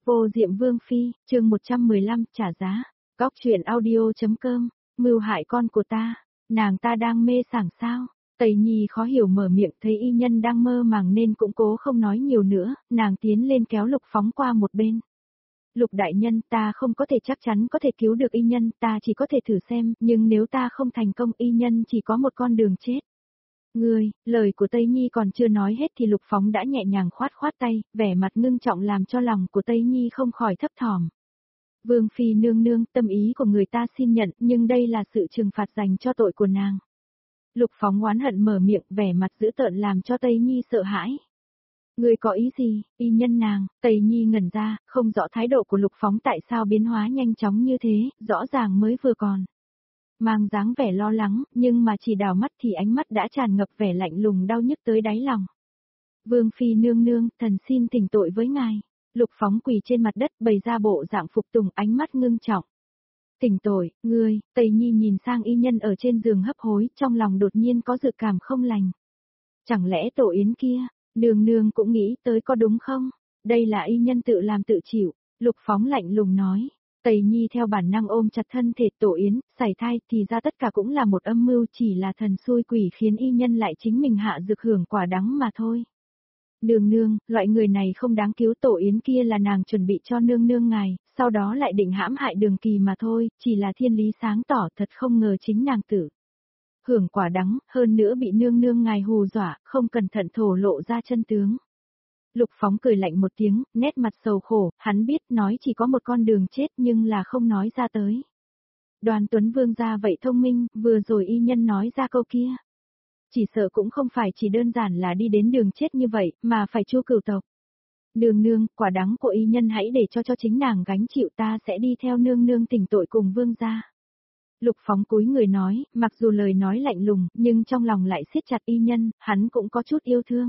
Vô Diệm Vương Phi, chương 115, trả giá. Góc truyện audio.com, mưu hại con của ta, nàng ta đang mê sảng sao? Tây Nhi khó hiểu mở miệng thấy y nhân đang mơ màng nên cũng cố không nói nhiều nữa, nàng tiến lên kéo Lục Phóng qua một bên. Lục đại nhân, ta không có thể chắc chắn có thể cứu được y nhân, ta chỉ có thể thử xem, nhưng nếu ta không thành công y nhân chỉ có một con đường chết. Ngươi, lời của Tây Nhi còn chưa nói hết thì Lục Phóng đã nhẹ nhàng khoát khoát tay, vẻ mặt ngưng trọng làm cho lòng của Tây Nhi không khỏi thấp thỏm. Vương Phi nương nương, tâm ý của người ta xin nhận, nhưng đây là sự trừng phạt dành cho tội của nàng. Lục Phóng oán hận mở miệng, vẻ mặt dữ tợn làm cho Tây Nhi sợ hãi. Ngươi có ý gì, y nhân nàng? Tây Nhi ngẩn ra, không rõ thái độ của Lục Phóng tại sao biến hóa nhanh chóng như thế, rõ ràng mới vừa còn mang dáng vẻ lo lắng, nhưng mà chỉ đảo mắt thì ánh mắt đã tràn ngập vẻ lạnh lùng đau nhức tới đáy lòng. Vương Phi nương nương, thần xin thỉnh tội với ngài. Lục Phóng quỳ trên mặt đất bày ra bộ dạng phục tùng, ánh mắt ngưng trọng. Thỉnh tội, ngươi? Tây Nhi nhìn sang y nhân ở trên giường hấp hối, trong lòng đột nhiên có dự cảm không lành. Chẳng lẽ Tổ Yến kia, nương nương cũng nghĩ tới có đúng không? Đây là y nhân tự làm tự chịu. Lục Phóng lạnh lùng nói. Tây Nhi theo bản năng ôm chặt thân thể Tổ Yến, sảy thai thì ra tất cả cũng là một âm mưu, chỉ là thần xui quỷ khiến y nhân lại chính mình hạ dược hưởng quả đắng mà thôi. Nương nương, loại người này không đáng cứu, Tổ Yến kia là nàng chuẩn bị cho nương nương ngài, sau đó lại định hãm hại Đường Kỳ mà thôi, chỉ là thiên lý sáng tỏ, thật không ngờ chính nàng tử hưởng quả đắng, hơn nữa bị nương nương ngài hù dọa, không cẩn thận thổ lộ ra chân tướng. Lục Phóng cười lạnh một tiếng, nét mặt sầu khổ, hắn biết nói chỉ có một con đường chết nhưng là không nói ra tới. Đoàn Tuấn Vương gia vậy thông minh, vừa rồi y nhân nói ra câu kia. Chỉ sợ cũng không phải chỉ đơn giản là đi đến đường chết như vậy, mà phải chu cửu tộc. Nương nương, quả đắng của y nhân hãy để cho chính nàng gánh chịu, ta sẽ đi theo nương nương tỉnh tội cùng vương gia. Lục Phóng cúi người nói, mặc dù lời nói lạnh lùng, nhưng trong lòng lại siết chặt y nhân, hắn cũng có chút yêu thương.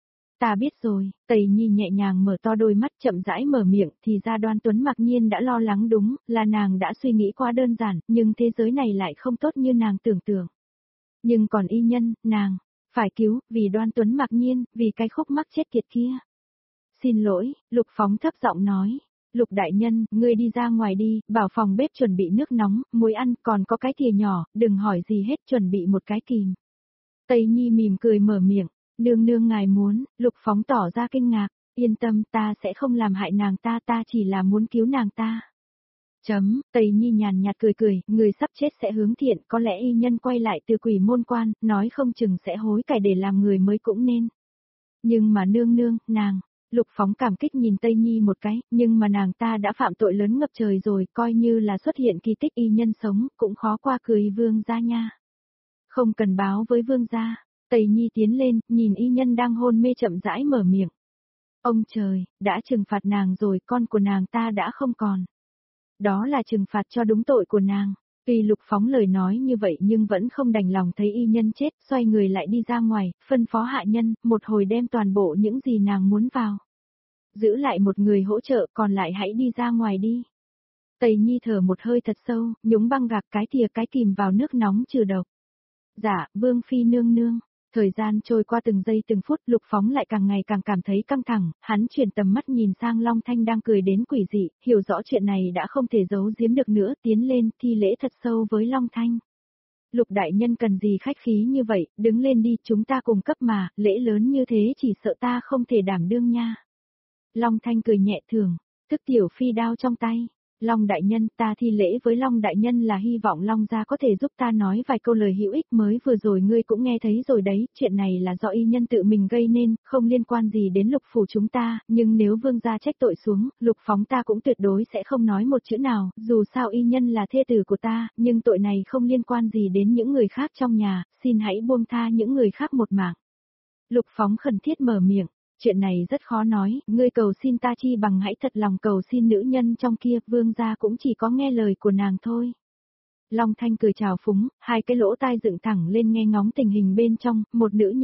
Ta biết rồi, Tây Nhi nhẹ nhàng mở to đôi mắt chậm rãi mở miệng, thì ra Đoan Tuấn mặc nhiên đã lo lắng, đúng, là nàng đã suy nghĩ quá đơn giản, nhưng thế giới này lại không tốt như nàng tưởng tượng. Nhưng còn y nhân, nàng, phải cứu, vì Đoan Tuấn mặc nhiên, vì cái khúc mắc chết tiệt kia. Xin lỗi, Lục Phóng thấp giọng nói. Lục đại nhân, ngươi đi ra ngoài đi, bảo phòng bếp chuẩn bị nước nóng, muối ăn, còn có cái thìa nhỏ, đừng hỏi gì hết, chuẩn bị một cái kìm. Tây Nhi mỉm cười mở miệng. Nương nương ngài muốn, Lục Phóng tỏ ra kinh ngạc, yên tâm, ta sẽ không làm hại nàng ta, ta chỉ là muốn cứu nàng ta. Tây Nhi nhàn nhạt cười cười, người sắp chết sẽ hướng thiện, có lẽ y nhân quay lại từ quỷ môn quan, nói không chừng sẽ hối cải để làm người mới cũng nên. Nhưng mà nương nương, nàng, Lục Phóng cảm kích nhìn Tây Nhi một cái, nhưng mà nàng ta đã phạm tội lớn ngập trời rồi, coi như là xuất hiện kỳ tích y nhân sống, cũng khó qua cười vương gia nha. Không cần báo với vương gia. Tây Nhi tiến lên, nhìn y nhân đang hôn mê chậm rãi mở miệng. Ông trời, đã trừng phạt nàng rồi, con của nàng ta đã không còn. Đó là trừng phạt cho đúng tội của nàng. Tuy Lục Phóng lời nói như vậy nhưng vẫn không đành lòng thấy y nhân chết, xoay người lại đi ra ngoài, phân phó hạ nhân, một hồi đem toàn bộ những gì nàng muốn vào. Giữ lại một người hỗ trợ, còn lại hãy đi ra ngoài đi. Tây Nhi thở một hơi thật sâu, nhúng băng gạc cái thìa cái kìm vào nước nóng trừ độc. Dạ, Vương Phi nương nương. Thời gian trôi qua từng giây từng phút, Lục Phóng lại càng ngày càng cảm thấy căng thẳng, hắn chuyển tầm mắt nhìn sang Long Thanh đang cười đến quỷ dị, hiểu rõ chuyện này đã không thể giấu giếm được nữa, tiến lên, thi lễ thật sâu với Long Thanh. Lục đại nhân cần gì khách khí như vậy, đứng lên đi, chúng ta cùng cấp mà, lễ lớn như thế chỉ sợ ta không thể đảm đương nha. Long Thanh cười nhẹ thường, thức tiểu phi đao trong tay. Long đại nhân, ta thi lễ với Long đại nhân là hy vọng Long gia có thể giúp ta nói vài câu lời hữu ích, mới vừa rồi ngươi cũng nghe thấy rồi đấy, chuyện này là do y nhân tự mình gây nên, không liên quan gì đến Lục phủ chúng ta, nhưng nếu vương gia trách tội xuống, Lục Phóng ta cũng tuyệt đối sẽ không nói một chữ nào, dù sao y nhân là thê tử của ta, nhưng tội này không liên quan gì đến những người khác trong nhà, xin hãy buông tha những người khác một mạng. Lục Phóng khẩn thiết mở miệng. Chuyện này rất khó nói, ngươi cầu xin ta chi bằng hãy thật lòng cầu xin nữ nhân trong kia, vương gia cũng chỉ có nghe lời của nàng thôi. Long Thanh cười chào phúng, hai cái lỗ tai dựng thẳng lên nghe ngóng tình hình bên trong, một nữ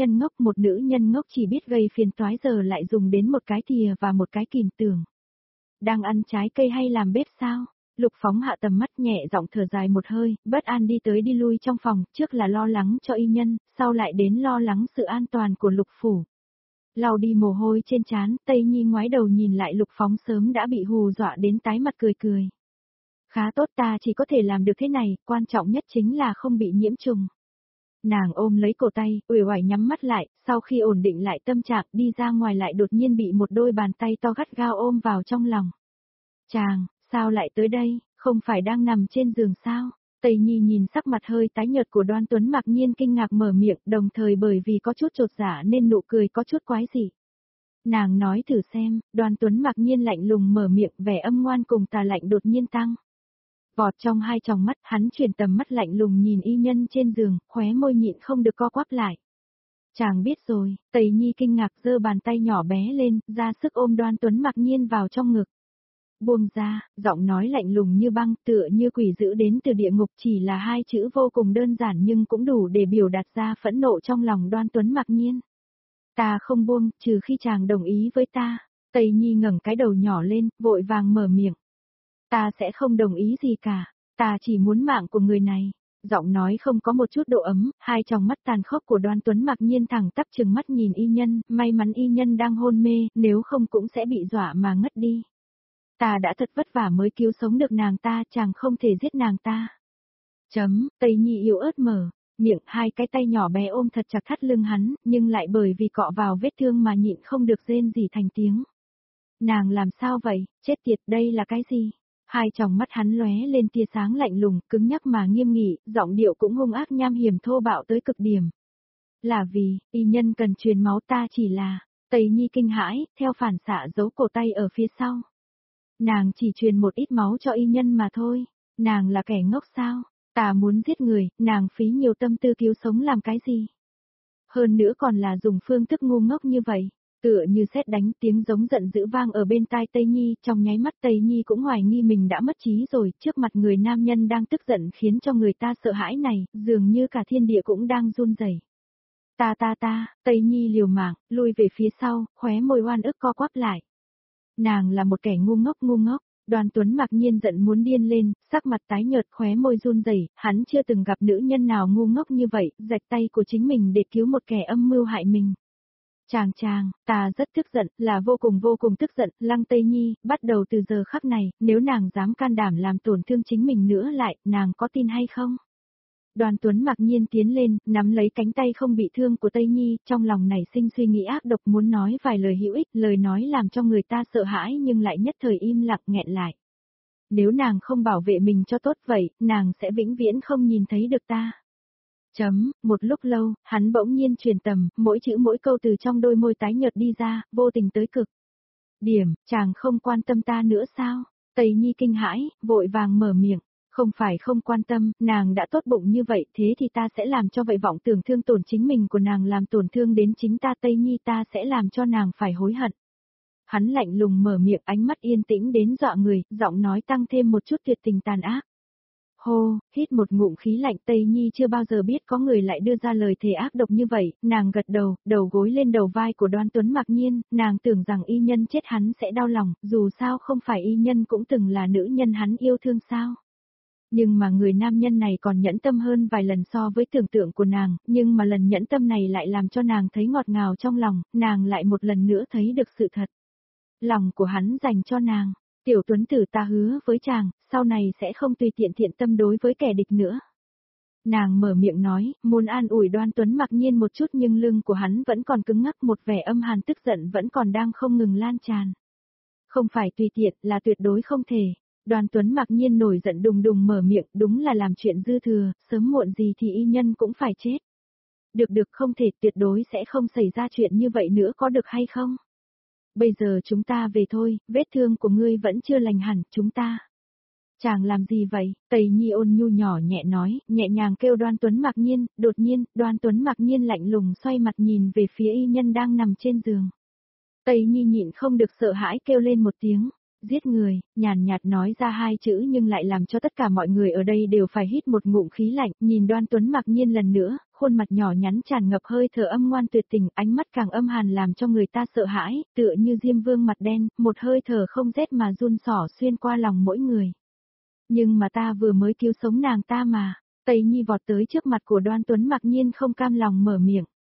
nhân ngốc chỉ biết gây phiền toái giờ lại dùng đến một cái thìa và một cái kìm tưởng. Đang ăn trái cây hay làm bếp sao? Lục Phóng hạ tầm mắt nhẹ giọng thở dài một hơi, bất an đi tới đi lui trong phòng, trước là lo lắng cho y nhân, sau lại đến lo lắng sự an toàn của Lục phủ. Lau đi mồ hôi trên trán, Tây Nhi ngoái đầu nhìn lại Lục Phóng sớm đã bị hù dọa đến tái mặt cười cười. Khá tốt, ta chỉ có thể làm được thế này, quan trọng nhất chính là không bị nhiễm trùng. Nàng ôm lấy cổ tay, uể oải nhắm mắt lại, sau khi ổn định lại tâm trạng đi ra ngoài lại đột nhiên bị một đôi bàn tay to gắt gao ôm vào trong lòng. Chàng, sao lại tới đây, không phải đang nằm trên giường sao? Tây Nhi nhìn sắc mặt hơi tái nhợt của Đoan Tuấn mặc nhiên kinh ngạc mở miệng, đồng thời bởi vì có chút chột dạ nên nụ cười có chút quái dị. Nàng nói thử xem, Đoan Tuấn mặc nhiên lạnh lùng mở miệng, vẻ âm ngoan cùng tà lạnh đột nhiên tăng. Vọt trong hai tròng mắt, hắn chuyển tầm mắt lạnh lùng nhìn y nhân trên giường, khóe môi nhịn không được co quắp lại. Chàng biết rồi, Tây Nhi kinh ngạc giơ bàn tay nhỏ bé lên, ra sức ôm Đoan Tuấn mặc nhiên vào trong ngực. Buông ra, giọng nói lạnh lùng như băng, tựa như quỷ dữ đến từ địa ngục, chỉ là hai chữ vô cùng đơn giản nhưng cũng đủ để biểu đạt ra phẫn nộ trong lòng Đoan Tuấn mặc nhiên. Ta không buông, trừ khi chàng đồng ý với ta. Tây Nhi ngẩng cái đầu nhỏ lên, vội vàng mở miệng. Ta sẽ không đồng ý gì cả, ta chỉ muốn mạng của người này. Giọng nói không có một chút độ ấm, hai tròng mắt tàn khốc của Đoan Tuấn mặc nhiên thẳng tắp trừng mắt nhìn y nhân, may mắn y nhân đang hôn mê, nếu không cũng sẽ bị dọa mà ngất đi. Ta đã thật vất vả mới cứu sống được nàng ta, chàng không thể giết nàng ta. Tây Nhi yếu ớt mở miệng, hai cái tay nhỏ bé ôm thật chặt thắt lưng hắn, nhưng lại bởi vì cọ vào vết thương mà nhịn không được rên rỉ thành tiếng. Nàng làm sao vậy, chết tiệt, đây là cái gì? Hai tròng mắt hắn lóe lên tia sáng lạnh lùng, cứng nhắc mà nghiêm nghị, giọng điệu cũng hung ác nham hiểm thô bạo tới cực điểm. Là vì, y nhân cần truyền máu, ta chỉ là. Tây Nhi kinh hãi, theo phản xạ giấu cổ tay ở phía sau. Nàng chỉ truyền một ít máu cho y nhân mà thôi, nàng là kẻ ngốc sao? Ta muốn giết người, nàng phí nhiều tâm tư cứu sống làm cái gì? Hơn nữa còn là dùng phương thức ngu ngốc như vậy. Tựa như sét đánh, tiếng giống giận dữ vang ở bên tai Tây Nhi, trong nháy mắt Tây Nhi cũng hoài nghi mình đã mất trí rồi, trước mặt người nam nhân đang tức giận khiến cho người ta sợ hãi này, dường như cả thiên địa cũng đang run rẩy. Tây Nhi liều mạng, lui về phía sau, khóe môi oan ức co quắp lại. Nàng là một kẻ ngu ngốc. Đoan Tuấn mặc nhiên giận muốn điên lên, sắc mặt tái nhợt, khóe môi run rẩy, hắn chưa từng gặp nữ nhân nào ngu ngốc như vậy, rạch tay của chính mình để cứu một kẻ âm mưu hại mình. Chàng, ta rất tức giận, là vô cùng tức giận, Lăng Tây Nhi, bắt đầu từ giờ khắc này, nếu nàng dám can đảm làm tổn thương chính mình nữa lại, nàng có tin hay không? Đoan Tuấn mặc nhiên tiến lên, nắm lấy cánh tay không bị thương của Tây Nhi, trong lòng nảy sinh suy nghĩ ác độc muốn nói vài lời hữu ích, lời nói làm cho người ta sợ hãi nhưng lại nhất thời im lặng nghẹn lại. Nếu nàng không bảo vệ mình cho tốt vậy, nàng sẽ vĩnh viễn không nhìn thấy được ta. Một lúc lâu, hắn bỗng nhiên truyền tầm, mỗi chữ mỗi câu từ trong đôi môi tái nhợt đi ra, vô tình tới cực. Chàng không quan tâm ta nữa sao? Tây Nhi kinh hãi, vội vàng mở miệng. Không phải không quan tâm, nàng đã tốt bụng như vậy, thế thì ta sẽ làm cho vậy vọng tưởng thương tổn chính mình của nàng làm tổn thương đến chính ta, Tây Nhi, ta sẽ làm cho nàng phải hối hận. Hắn lạnh lùng mở miệng, ánh mắt yên tĩnh đến dọa người, giọng nói tăng thêm một chút tuyệt tình tàn ác. Hô, hít một ngụm khí lạnh, Tây Nhi chưa bao giờ biết có người lại đưa ra lời thề ác độc như vậy, nàng gật đầu, đầu gối lên đầu vai của Đoan Tuấn mặc nhiên, nàng tưởng rằng y nhân chết hắn sẽ đau lòng, dù sao không phải y nhân cũng từng là nữ nhân hắn yêu thương sao. Nhưng mà người nam nhân này còn nhẫn tâm hơn vài lần so với tưởng tượng của nàng, nhưng mà lần nhẫn tâm này lại làm cho nàng thấy ngọt ngào trong lòng, nàng lại một lần nữa thấy được sự thật. Lòng của hắn dành cho nàng. Tiểu Tuấn tử, ta hứa với chàng, sau này sẽ không tùy tiện thiện tâm đối với kẻ địch nữa. Nàng mở miệng nói, muốn an ủi Đoan Tuấn mặc nhiên một chút nhưng lưng của hắn vẫn còn cứng ngắc, một vẻ âm hàn tức giận vẫn còn đang không ngừng lan tràn. Không phải tùy tiện, là tuyệt đối không thể. Đoan Tuấn mặc nhiên nổi giận đùng đùng mở miệng, đúng là làm chuyện dư thừa, sớm muộn gì thì y nhân cũng phải chết. Được, không thể, tuyệt đối sẽ không xảy ra chuyện như vậy nữa, có được hay không? Bây giờ chúng ta về thôi, vết thương của ngươi vẫn chưa lành hẳn, chúng ta. Chàng làm gì vậy? Tây Nhi ôn nhu nhỏ nhẹ nói, nhẹ nhàng kêu Đoan Tuấn mặc nhiên, đột nhiên, Đoan Tuấn mặc nhiên lạnh lùng xoay mặt nhìn về phía y nhân đang nằm trên giường. Tây Nhi nhịn không được sợ hãi kêu lên một tiếng. Giết người, nhàn nhạt nói ra hai chữ nhưng lại làm cho tất cả mọi người ở đây đều phải hít một ngụm khí lạnh, nhìn Đoan Tuấn mặc nhiên lần nữa, khuôn mặt nhỏ nhắn tràn ngập hơi thở âm ngoan tuyệt tình, ánh mắt càng âm hàn làm cho người ta sợ hãi, tựa như Diêm Vương mặt đen, một hơi thở không rét mà run xỏ xuyên qua lòng mỗi người. Nhưng mà ta vừa mới cứu sống nàng ta mà. Tây Nhi vọt tới trước mặt của Đoan Tuấn mặc nhiên không cam lòng mở miệng.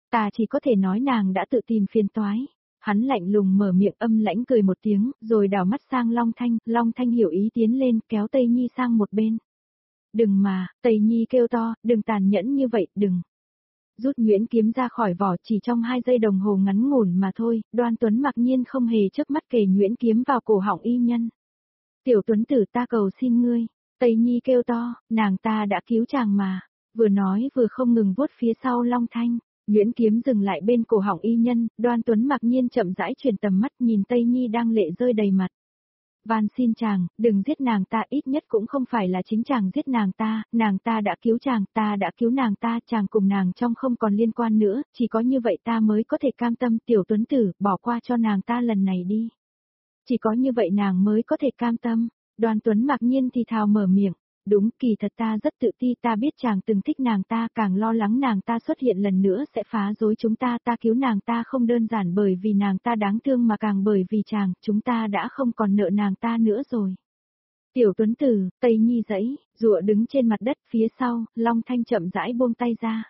Ta chỉ có thể nói nàng đã tự tìm phiền toái. Hắn lạnh lùng mở miệng âm lãnh cười một tiếng, rồi đảo mắt sang Long Thanh hiểu ý tiến lên kéo Tây Nhi sang một bên. Đừng mà, Tây Nhi kêu to, đừng tàn nhẫn như vậy, đừng. Rút nhuyễn kiếm ra khỏi vỏ chỉ trong 2 giây đồng hồ ngắn ngủn mà thôi, Đoan Tuấn mặc nhiên không hề chớp mắt kề nhuyễn kiếm vào cổ họng y nhân. Tiểu Tuấn tử ta cầu xin ngươi, Tây Nhi kêu to, nàng ta đã cứu chàng mà, vừa nói vừa không ngừng vuốt phía sau Long Thanh. Nhuyễn kiếm dừng lại bên cổ họng y nhân, Đoan Tuấn mặc nhiên chậm rãi chuyển tầm mắt nhìn Tây Nhi đang lệ rơi đầy mặt. Van xin chàng, đừng giết nàng ta, ít nhất cũng không phải là chính chàng giết nàng ta đã cứu chàng, ta đã cứu nàng ta, chàng cùng nàng trong không còn liên quan nữa, chỉ có như vậy ta mới có thể cam tâm. Tiểu Tuấn tử, bỏ qua cho nàng ta lần này đi. Chỉ có như vậy nàng mới có thể cam tâm. Đoan Tuấn mặc nhiên thì thào mở miệng. Đúng, kỳ thật ta rất tự ti, ta biết chàng từng thích nàng ta, càng lo lắng nàng ta xuất hiện lần nữa sẽ phá rối chúng ta cứu nàng ta không đơn giản bởi vì nàng ta đáng thương mà càng bởi vì chàng, chúng ta đã không còn nợ nàng ta nữa rồi. Tiểu Tuấn tử, Tây Nhi dãy, rụa đứng trên mặt đất phía sau, Long Thanh chậm rãi buông tay ra.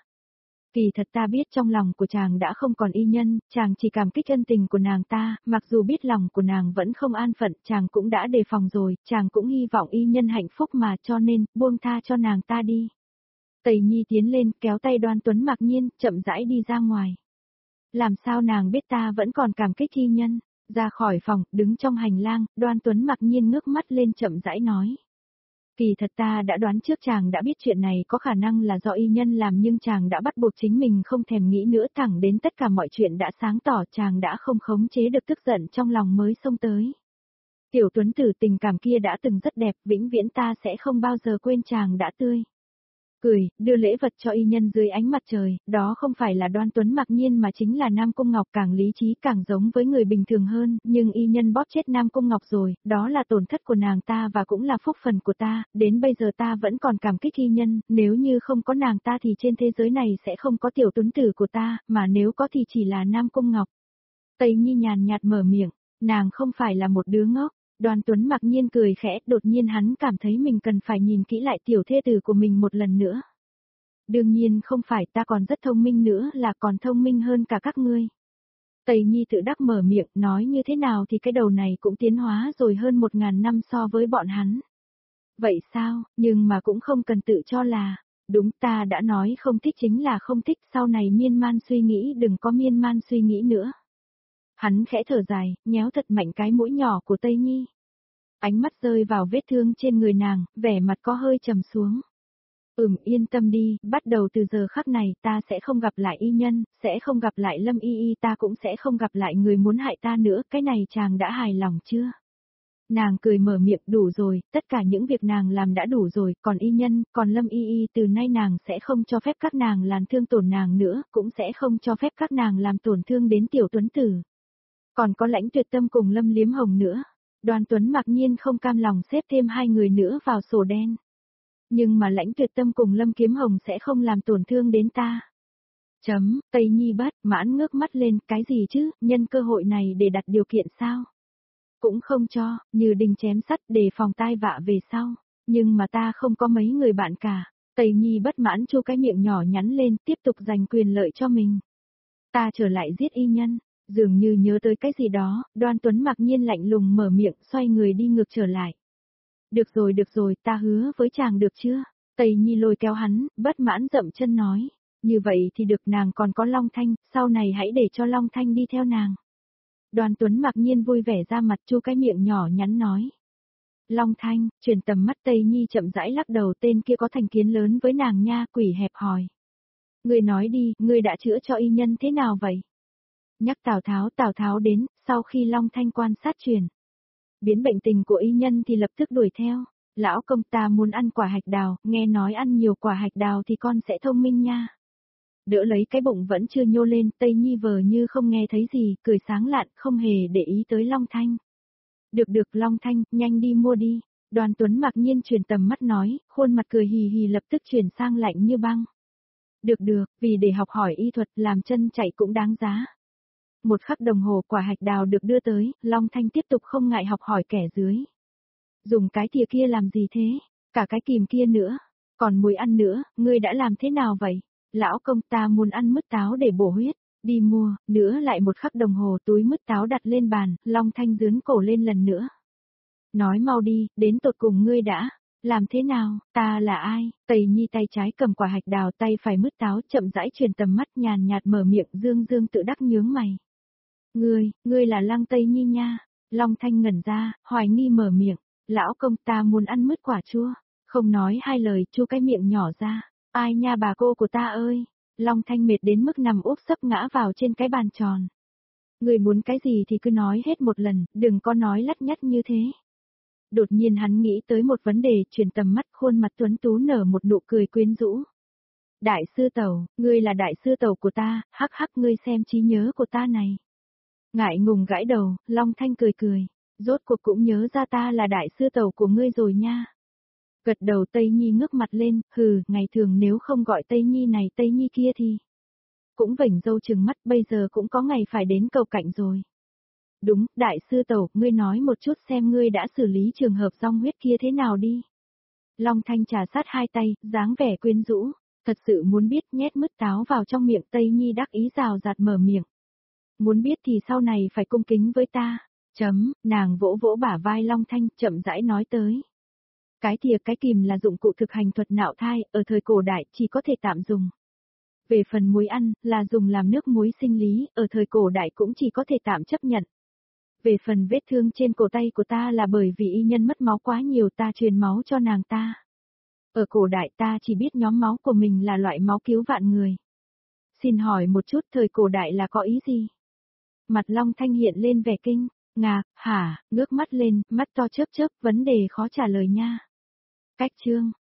Kỳ thật ta biết trong lòng của chàng đã không còn y nhân, chàng chỉ cảm kích ân tình của nàng ta, mặc dù biết lòng của nàng vẫn không an phận, chàng cũng đã đề phòng rồi, chàng cũng hy vọng y nhân hạnh phúc mà cho nên, buông tha cho nàng ta đi. Tây Nhi tiến lên, kéo tay Đoan Tuấn mặc nhiên, chậm rãi đi ra ngoài. Làm sao nàng biết ta vẫn còn cảm kích y nhân? Ra khỏi phòng, đứng trong hành lang, Đoan Tuấn mặc nhiên ngước mắt lên chậm rãi nói. Kỳ thật ta đã đoán trước chàng đã biết chuyện này có khả năng là do y nhân làm nhưng chàng đã bắt buộc chính mình không thèm nghĩ nữa thẳng đến tất cả mọi chuyện đã sáng tỏ chàng đã không khống chế được tức giận trong lòng mới xông tới. Tiểu Tuấn tử tình cảm kia đã từng rất đẹp, vĩnh viễn ta sẽ không bao giờ quên chàng đã tươi. Cười, đưa lễ vật cho y nhân dưới ánh mặt trời, đó không phải là Đoan Tuấn mặc nhiên mà chính là Nam Cung Ngọc càng lý trí càng giống với người bình thường hơn, nhưng y nhân bóp chết Nam Cung Ngọc rồi, đó là tổn thất của nàng ta và cũng là phúc phần của ta, đến bây giờ ta vẫn còn cảm kích y nhân, nếu như không có nàng ta thì trên thế giới này sẽ không có Tiểu Tuấn tử của ta, mà nếu có thì chỉ là Nam Cung Ngọc. Tây Nhi nhàn nhạt mở miệng, nàng không phải là một đứa ngốc. Đoan Tuấn mặc nhiên cười khẽ, đột nhiên hắn cảm thấy mình cần phải nhìn kỹ lại tiểu thê tử của mình một lần nữa. Đương nhiên không phải, ta còn rất thông minh nữa, là còn thông minh hơn cả các ngươi. Tây Nhi tự đắc mở miệng, nói như thế nào thì cái đầu này cũng tiến hóa rồi hơn 1000 năm so với bọn hắn. Vậy sao, nhưng mà cũng không cần tự cho là, đúng ta đã nói không thích chính là không thích, sau này miên man suy nghĩ đừng có miên man suy nghĩ nữa. Hắn khẽ thở dài, nhéo thật mạnh cái mũi nhỏ của Tây Nhi. Ánh mắt rơi vào vết thương trên người nàng, vẻ mặt có hơi trầm xuống. Yên tâm đi, bắt đầu từ giờ khắc này ta sẽ không gặp lại y nhân, sẽ không gặp lại Lâm Y Y, ta cũng sẽ không gặp lại người muốn hại ta nữa, cái này chàng đã hài lòng chưa? Nàng cười mở miệng, đủ rồi, tất cả những việc nàng làm đã đủ rồi, còn y nhân, còn Lâm Y Y từ nay nàng sẽ không cho phép các nàng làm thương tổn nàng nữa, cũng sẽ không cho phép các nàng làm tổn thương đến Tiểu Tuấn tử. Còn có Lãnh Tuyệt Tâm cùng Lâm Liếm Hồng nữa. Đoan Tuấn mặc nhiên không cam lòng xếp thêm 2 người nữa vào sổ đen. Nhưng mà Lãnh Tuyệt Tâm cùng Lâm Kiếm Hồng sẽ không làm tổn thương đến ta. Tây Nhi bất mãn ngước mắt lên, cái gì chứ, nhân cơ hội này để đặt điều kiện sao? Cũng không cho, như đinh chém sắt để phòng tai vạ về sau. Nhưng mà ta không có mấy người bạn cả. Tây Nhi bất mãn chu cái miệng nhỏ nhắn lên, tiếp tục giành quyền lợi cho mình. Ta trở lại giết y nhân. Dường như nhớ tới cái gì đó, Đoan Tuấn mặc nhiên lạnh lùng mở miệng, xoay người đi ngược trở lại. Được rồi, ta hứa với chàng được chưa? Tây Nhi lôi kéo hắn, bất mãn dậm chân nói. Như vậy thì được, nàng còn có Long Thanh, sau này hãy để cho Long Thanh đi theo nàng. Đoan Tuấn mặc nhiên vui vẻ ra mặt, chu cái miệng nhỏ nhắn nói. Long Thanh, chuyển tầm mắt Tây Nhi chậm rãi lắc đầu, tên kia có thành kiến lớn với nàng nha, quỷ hẹp hòi. Ngươi nói đi, ngươi đã chữa cho y nhân thế nào vậy? Nhắc Tào Tháo đến, sau khi Long Thanh quan sát truyền biến bệnh tình của y nhân thì lập tức đuổi theo. Lão công, ta muốn ăn quả hạch đào, nghe nói ăn nhiều quả hạch đào thì con sẽ thông minh nha. Đỡ lấy cái bụng vẫn chưa nhô lên, Tây Nhi vờ như không nghe thấy gì, cười sáng lạn, không hề để ý tới Long Thanh. Được Long Thanh, nhanh đi mua đi. Đoan Tuấn mặc nhiên chuyển tầm mắt nói, khuôn mặt cười hì hì lập tức chuyển sang lạnh như băng. Được, vì để học hỏi y thuật làm chân chạy cũng đáng giá. Một khắc đồng hồ quả hạch đào được đưa tới, Long Thanh tiếp tục không ngại học hỏi kẻ dưới. Dùng cái thìa kia làm gì thế? Cả cái kìm kia nữa. Còn mùi ăn nữa, ngươi đã làm thế nào vậy? Lão công ta muốn ăn mứt táo để bổ huyết, đi mua, nữa lại một khắc đồng hồ túi mứt táo đặt lên bàn, Long Thanh dướn cổ lên lần nữa. Nói mau đi, đến tột cùng ngươi đã. Làm thế nào, ta là ai? Tây Nhi tay trái cầm quả hạch đào, tay phải mứt táo, chậm rãi truyền tầm mắt, nhàn nhạt mở miệng, dương dương tự đắc nhướng mày. Ngươi là Lăng Tây Nhi nha. Long Thanh ngẩn ra, hoài nghi mở miệng, lão công ta muốn ăn mứt quả chua. Không nói hai lời, chu cái miệng nhỏ ra. Ai nha bà cô của ta ơi. Long Thanh mệt đến mức nằm úp sấp ngã vào trên cái bàn tròn. Ngươi muốn cái gì thì cứ nói hết một lần, đừng có nói lắt nhắt như thế. Đột nhiên hắn nghĩ tới một vấn đề, chuyển tầm mắt, khuôn mặt tuấn tú nở một nụ cười quyến rũ. Đại sư tẩu, ngươi là đại sư tẩu của ta, hắc hắc, ngươi xem trí nhớ của ta này. Ngại ngùng gãi đầu, Long Thanh cười cười, rốt cuộc cũng nhớ ra ta là đại sư tẩu của ngươi rồi nha. Gật đầu, Tây Nhi ngước mặt lên, hừ, ngày thường nếu không gọi Tây Nhi này Tây Nhi kia thì. Cũng vểnh râu trừng mắt, bây giờ cũng có ngày phải đến cầu cạnh rồi. Đúng, đại sư tẩu, ngươi nói một chút xem ngươi đã xử lý trường hợp rong huyết kia thế nào đi. Long Thanh trà sát hai tay, dáng vẻ quyến rũ, thật sự muốn biết, nhét mứt táo vào trong miệng, Tây Nhi đắc ý rào rạt mở miệng. Muốn biết thì sau này phải cung kính với ta. Nàng vỗ vỗ bả vai Long Thanh, chậm rãi nói tới. Cái thìa cái kìm là dụng cụ thực hành thuật nạo thai, ở thời cổ đại chỉ có thể tạm dùng. Về phần muối ăn, là dùng làm nước muối sinh lý, ở thời cổ đại cũng chỉ có thể tạm chấp nhận. Về phần vết thương trên cổ tay của ta là bởi vì y nhân mất máu quá nhiều, ta truyền máu cho nàng ta. Ở cổ đại ta chỉ biết nhóm máu của mình là loại máu cứu vạn người. Xin hỏi một chút, thời cổ đại là có ý gì? Mặt Long Thanh hiện lên vẻ kinh, ngạc, hả, ngước mắt lên, mắt to chớp chớp, vấn đề khó trả lời nha. Cách chương